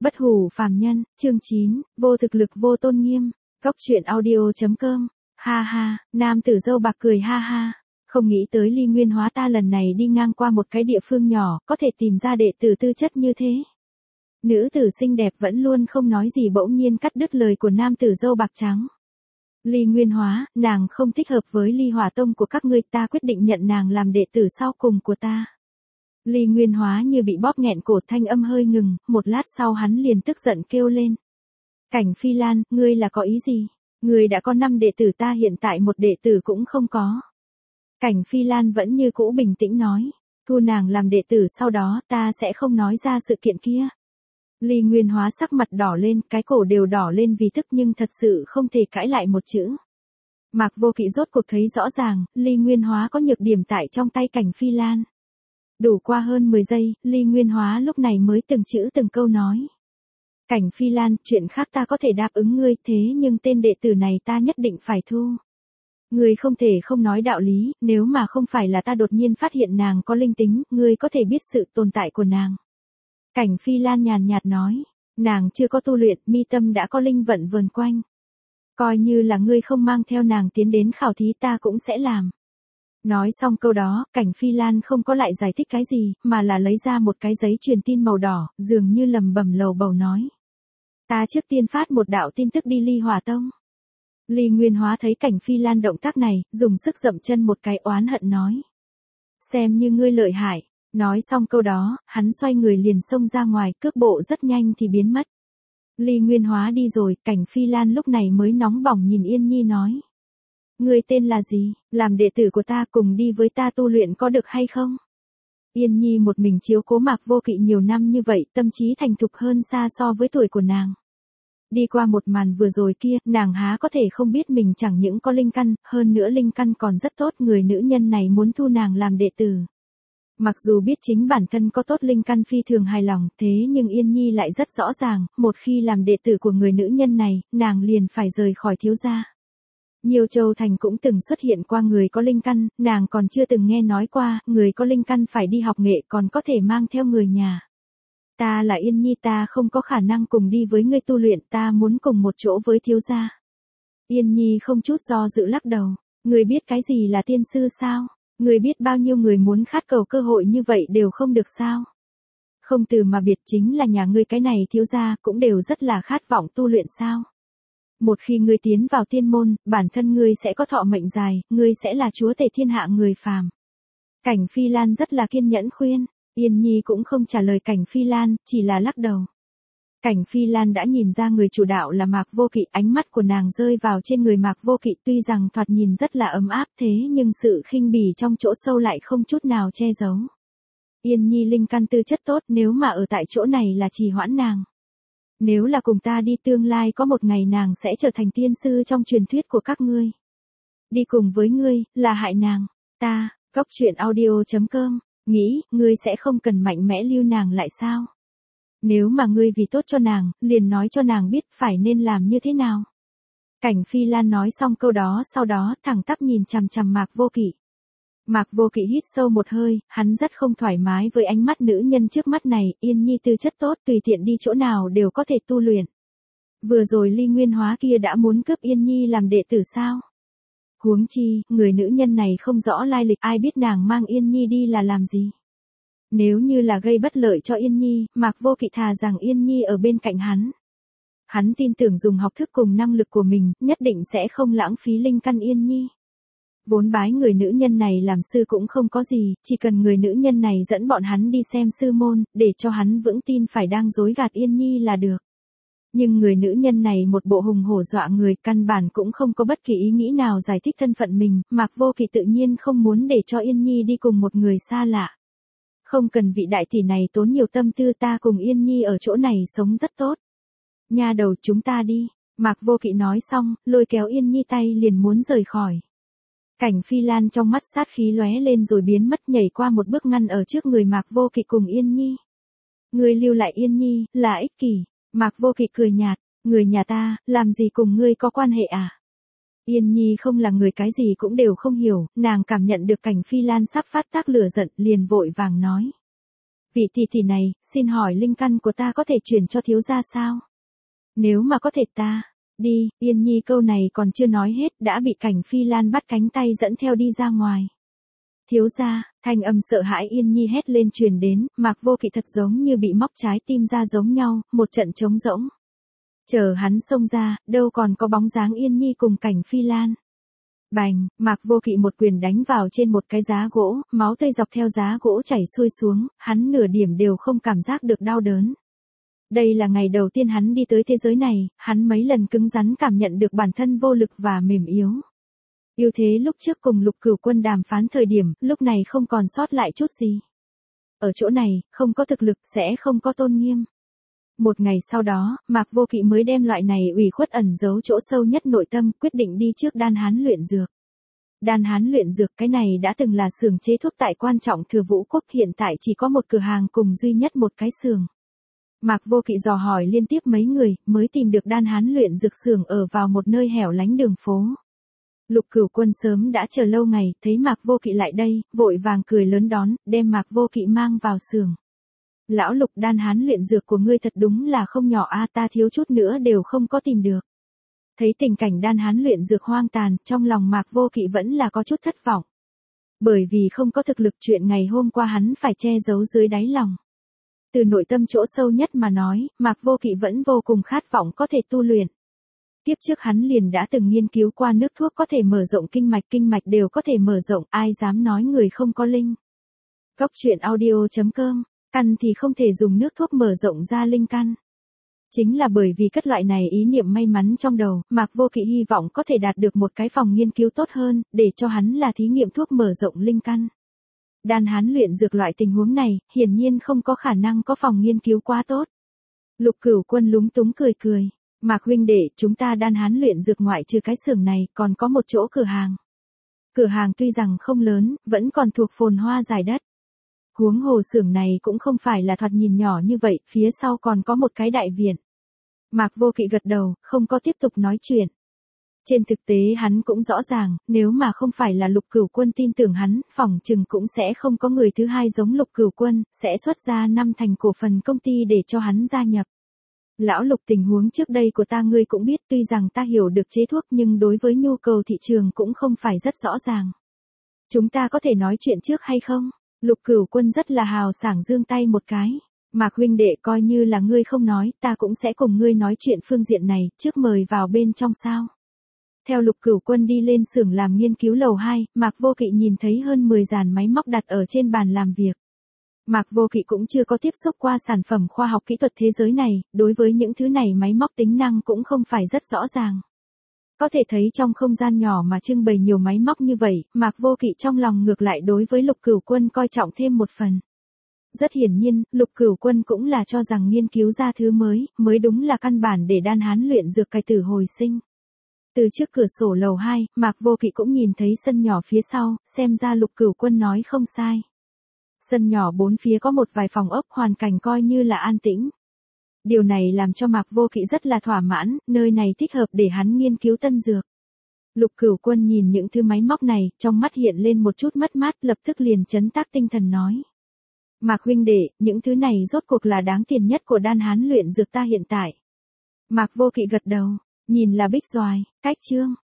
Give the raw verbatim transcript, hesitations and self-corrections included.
Bất hủ phàm nhân, chương chín, vô thực lực vô tôn nghiêm, góc truyện audio.com, ha ha, nam tử dâu bạc cười ha ha, không nghĩ tới Ly Nguyên Hóa ta lần này đi ngang qua một cái địa phương nhỏ, có thể tìm ra đệ tử tư chất như thế. Nữ tử xinh đẹp vẫn luôn không nói gì bỗng nhiên cắt đứt lời của nam tử dâu bạc trắng. Ly Nguyên Hóa, nàng không thích hợp với Ly Hỏa Tông của các ngươi, ta quyết định nhận nàng làm đệ tử sau cùng của ta. Ly Nguyên Hóa như bị bóp nghẹn cổ, thanh âm hơi ngừng, một lát sau hắn liền tức giận kêu lên. Cảnh Phi Lan, ngươi là có ý gì? Ngươi đã có năm đệ tử, ta hiện tại một đệ tử cũng không có. Cảnh Phi Lan vẫn như cũ bình tĩnh nói, thu nàng làm đệ tử sau đó ta sẽ không nói ra sự kiện kia. Ly Nguyên Hóa sắc mặt đỏ lên, cái cổ đều đỏ lên vì tức nhưng thật sự không thể cãi lại một chữ. Mạc Vô Kỵ rốt cuộc thấy rõ ràng, Ly Nguyên Hóa có nhược điểm tại trong tay Cảnh Phi Lan. Đủ qua hơn mười giây, Ly Nguyên Hóa lúc này mới từng chữ từng câu nói. Cảnh Phi Lan, chuyện khác ta có thể đáp ứng ngươi, thế nhưng tên đệ tử này ta nhất định phải thu. Ngươi không thể không nói đạo lý, nếu mà không phải là ta đột nhiên phát hiện nàng có linh tính, ngươi có thể biết sự tồn tại của nàng. Cảnh Phi Lan nhàn nhạt nói, nàng chưa có tu luyện, mi tâm đã có linh vận vờn quanh. Coi như là ngươi không mang theo nàng tiến đến khảo thí ta cũng sẽ làm. Nói xong câu đó, Cảnh Phi Lan không có lại giải thích cái gì, mà là lấy ra một cái giấy truyền tin màu đỏ, dường như lầm bầm lầu bầu nói. Ta trước tiên phát một đạo tin tức đi Ly Hỏa Tông. Ly Nguyên Hóa thấy Cảnh Phi Lan động tác này, dùng sức dậm chân một cái oán hận nói. Xem như ngươi lợi hại. Nói xong câu đó, hắn xoay người liền xông ra ngoài, cước bộ rất nhanh thì biến mất. Ly Nguyên Hóa đi rồi, Cảnh Phi Lan lúc này mới nóng bỏng nhìn Yên Nhi nói. Ngươi tên là gì, làm đệ tử của ta, cùng đi với ta tu luyện có được hay không? Yên Nhi một mình chiếu cố Mạc Vô Kỵ nhiều năm như vậy, tâm trí thành thục hơn xa so với tuổi của nàng. Đi qua một màn vừa rồi kia, nàng há có thể không biết mình chẳng những có linh căn, hơn nữa linh căn còn rất tốt, người nữ nhân này muốn thu nàng làm đệ tử. Mặc dù biết chính bản thân có tốt linh căn phi thường hài lòng, thế nhưng Yên Nhi lại rất rõ ràng, một khi làm đệ tử của người nữ nhân này, nàng liền phải rời khỏi thiếu gia. Nhiều Châu Thành cũng từng xuất hiện qua người có linh căn, nàng còn chưa từng nghe nói qua, người có linh căn phải đi học nghệ còn có thể mang theo người nhà. Ta là Yên Nhi, ta không có khả năng cùng đi với ngươi tu luyện, ta muốn cùng một chỗ với thiếu gia. Yên Nhi không chút do dự lắc đầu, ngươi biết cái gì là tiên sư sao? Ngươi biết bao nhiêu người muốn khát cầu cơ hội như vậy đều không được sao? Không từ mà biệt, chính là nhà ngươi cái này thiếu gia cũng đều rất là khát vọng tu luyện sao? Một khi ngươi tiến vào tiên môn, bản thân ngươi sẽ có thọ mệnh dài, ngươi sẽ là chúa tể thiên hạ người phàm. Cảnh Phi Lan rất là kiên nhẫn khuyên, Yên Nhi cũng không trả lời Cảnh Phi Lan, chỉ là lắc đầu. Cảnh Phi Lan đã nhìn ra người chủ đạo là Mạc Vô Kỵ, ánh mắt của nàng rơi vào trên người Mạc Vô Kỵ, tuy rằng thoạt nhìn rất là ấm áp thế nhưng sự khinh bỉ trong chỗ sâu lại không chút nào che giấu. Yên Nhi linh căn tư chất tốt, nếu mà ở tại chỗ này là trì hoãn nàng. Nếu là cùng ta đi, tương lai có một ngày nàng sẽ trở thành tiên sư trong truyền thuyết của các ngươi. Đi cùng với ngươi, là hại nàng. Ta, góc truyện audio.com, nghĩ, ngươi sẽ không cần mạnh mẽ lưu nàng lại sao? Nếu mà ngươi vì tốt cho nàng, liền nói cho nàng biết phải nên làm như thế nào. Cảnh Phi Lan nói xong câu đó sau đó thẳng tắp nhìn chằm chằm Mạc Vô Kỵ. Mạc Vô Kỵ hít sâu một hơi, hắn rất không thoải mái với ánh mắt nữ nhân trước mắt này, Yên Nhi tư chất tốt, tùy tiện đi chỗ nào đều có thể tu luyện. Vừa rồi Ly Nguyên Hóa kia đã muốn cướp Yên Nhi làm đệ tử sao? Huống chi, người nữ nhân này không rõ lai lịch, ai biết nàng mang Yên Nhi đi là làm gì? Nếu như là gây bất lợi cho Yên Nhi, Mạc Vô Kỵ thà rằng Yên Nhi ở bên cạnh hắn. Hắn tin tưởng dùng học thức cùng năng lực của mình, nhất định sẽ không lãng phí linh căn Yên Nhi. Vốn bái người nữ nhân này làm sư cũng không có gì, chỉ cần người nữ nhân này dẫn bọn hắn đi xem sư môn, để cho hắn vững tin phải đang dối gạt Yên Nhi là được. Nhưng người nữ nhân này một bộ hùng hổ dọa người, căn bản cũng không có bất kỳ ý nghĩ nào giải thích thân phận mình, Mạc Vô Kỵ tự nhiên không muốn để cho Yên Nhi đi cùng một người xa lạ. Không cần vị đại tỷ này tốn nhiều tâm tư, ta cùng Yên Nhi ở chỗ này sống rất tốt. Nha đầu, chúng ta đi. Mạc Vô Kỵ nói xong, lôi kéo Yên Nhi tay liền muốn rời khỏi. Cảnh Phi Lan trong mắt sát khí lóe lên rồi biến mất, nhảy qua một bước ngăn ở trước người Mạc Vô Kỵ cùng Yên Nhi. Ngươi lưu lại Yên Nhi, là ích kỷ. Mạc Vô Kỵ cười nhạt, người nhà ta, làm gì cùng ngươi có quan hệ à? Yên Nhi không là người cái gì cũng đều không hiểu, nàng cảm nhận được Cảnh Phi Lan sắp phát tác lửa giận, liền vội vàng nói. Vị tỷ tỷ này, xin hỏi linh căn của ta có thể chuyển cho thiếu gia sao? Nếu mà có thể ta, đi, Yên Nhi câu này còn chưa nói hết đã bị Cảnh Phi Lan bắt cánh tay dẫn theo đi ra ngoài. Thiếu gia, thanh âm sợ hãi Yên Nhi hét lên truyền đến, Mạc Vô Kỵ thật giống như bị móc trái tim ra giống nhau, một trận trống rỗng. Chờ hắn xông ra, đâu còn có bóng dáng Yên Nhi cùng Cảnh Phi Lan. Bành, Mạc Vô Kỵ một quyền đánh vào trên một cái giá gỗ, máu tươi dọc theo giá gỗ chảy xuôi xuống, hắn nửa điểm đều không cảm giác được đau đớn. Đây là ngày đầu tiên hắn đi tới thế giới này, hắn mấy lần cứng rắn cảm nhận được bản thân vô lực và mềm yếu. Ưu thế lúc trước cùng Lục Cửu Quân đàm phán thời điểm, lúc này không còn sót lại chút gì. Ở chỗ này, không có thực lực sẽ không có tôn nghiêm. Một ngày sau đó, Mạc Vô Kỵ mới đem loại này ủy khuất ẩn giấu chỗ sâu nhất nội tâm, quyết định đi trước Đan Hán luyện dược. Đan Hán luyện dược cái này đã từng là xưởng chế thuốc tại quan trọng Thừa Vũ Quốc, hiện tại chỉ có một cửa hàng cùng duy nhất một cái xưởng. Mạc Vô Kỵ dò hỏi liên tiếp mấy người, mới tìm được Đan Hán luyện dược xưởng ở vào một nơi hẻo lánh đường phố. Lục Cửu Quân sớm đã chờ lâu ngày, thấy Mạc Vô Kỵ lại đây, vội vàng cười lớn đón, đem Mạc Vô Kỵ mang vào xưởng. Lão Lục, Đan Hán luyện dược của ngươi thật đúng là không nhỏ a, ta thiếu chút nữa đều không có tìm được. Thấy tình cảnh Đan Hán luyện dược hoang tàn, trong lòng Mạc Vô Kỵ vẫn là có chút thất vọng. Bởi vì không có thực lực, chuyện ngày hôm qua hắn phải che giấu dưới đáy lòng. Từ nội tâm chỗ sâu nhất mà nói, Mạc Vô Kỵ vẫn vô cùng khát vọng có thể tu luyện. Tiếp trước hắn liền đã từng nghiên cứu qua nước thuốc có thể mở rộng kinh mạch, kinh mạch đều có thể mở rộng, ai dám nói người không có linh. Góc truyện audio chấm com, căn thì không thể dùng nước thuốc mở rộng ra linh căn. Chính là bởi vì cất loại này ý niệm may mắn trong đầu, Mạc Vô Kỵ hy vọng có thể đạt được một cái phòng nghiên cứu tốt hơn, để cho hắn là thí nghiệm thuốc mở rộng linh căn. Đan Hán luyện dược loại tình huống này, hiển nhiên không có khả năng có phòng nghiên cứu quá tốt. Lục Cửu Quân lúng túng cười cười. Mạc huynh đệ, chúng ta Đan Hán luyện dược ngoại trừ cái xưởng này, còn có một chỗ cửa hàng. Cửa hàng tuy rằng không lớn, vẫn còn thuộc phồn hoa dài đất. Huống hồ xưởng này cũng không phải là thoạt nhìn nhỏ như vậy, phía sau còn có một cái đại viện. Mạc Vô Kỵ gật đầu, không có tiếp tục nói chuyện. Trên thực tế hắn cũng rõ ràng, nếu mà không phải là Lục Cửu Quân tin tưởng hắn, phỏng chừng cũng sẽ không có người thứ hai giống Lục Cửu Quân, sẽ xuất ra năm thành cổ phần công ty để cho hắn gia nhập. Lão Lục, tình huống trước đây của ta ngươi cũng biết, tuy rằng ta hiểu được chế thuốc nhưng đối với nhu cầu thị trường cũng không phải rất rõ ràng. Chúng ta có thể nói chuyện trước hay không? Lục Cửu Quân rất là hào sảng giương tay một cái. Mạc huynh đệ, coi như là ngươi không nói, ta cũng sẽ cùng ngươi nói chuyện phương diện này, trước mời vào bên trong sao. Theo Lục Cửu Quân đi lên xưởng làm nghiên cứu lầu hai, Mạc Vô Kỵ nhìn thấy hơn mười dàn máy móc đặt ở trên bàn làm việc. Mạc Vô Kỵ cũng chưa có tiếp xúc qua sản phẩm khoa học kỹ thuật thế giới này, đối với những thứ này máy móc tính năng cũng không phải rất rõ ràng. Có thể thấy trong không gian nhỏ mà trưng bày nhiều máy móc như vậy, Mạc Vô Kỵ trong lòng ngược lại đối với Lục Cửu Quân coi trọng thêm một phần. Rất hiển nhiên, Lục Cửu Quân cũng là cho rằng nghiên cứu ra thứ mới, mới đúng là căn bản để Đan Hán luyện dược cải tử hồi sinh. Từ trước cửa sổ lầu hai, Mạc Vô Kỵ cũng nhìn thấy sân nhỏ phía sau, xem ra Lục Cửu Quân nói không sai. Sân nhỏ bốn phía có một vài phòng ốc, hoàn cảnh coi như là an tĩnh. Điều này làm cho Mạc Vô Kỵ rất là thỏa mãn, nơi này thích hợp để hắn nghiên cứu tân dược. Lục Cửu Quân nhìn những thứ máy móc này, trong mắt hiện lên một chút mất mát, lập tức liền chấn tác tinh thần nói. Mạc huynh đệ, những thứ này rốt cuộc là đáng tiền nhất của Đan Hán luyện dược ta hiện tại. Mạc Vô Kỵ gật đầu, nhìn là bích doài, cách chương,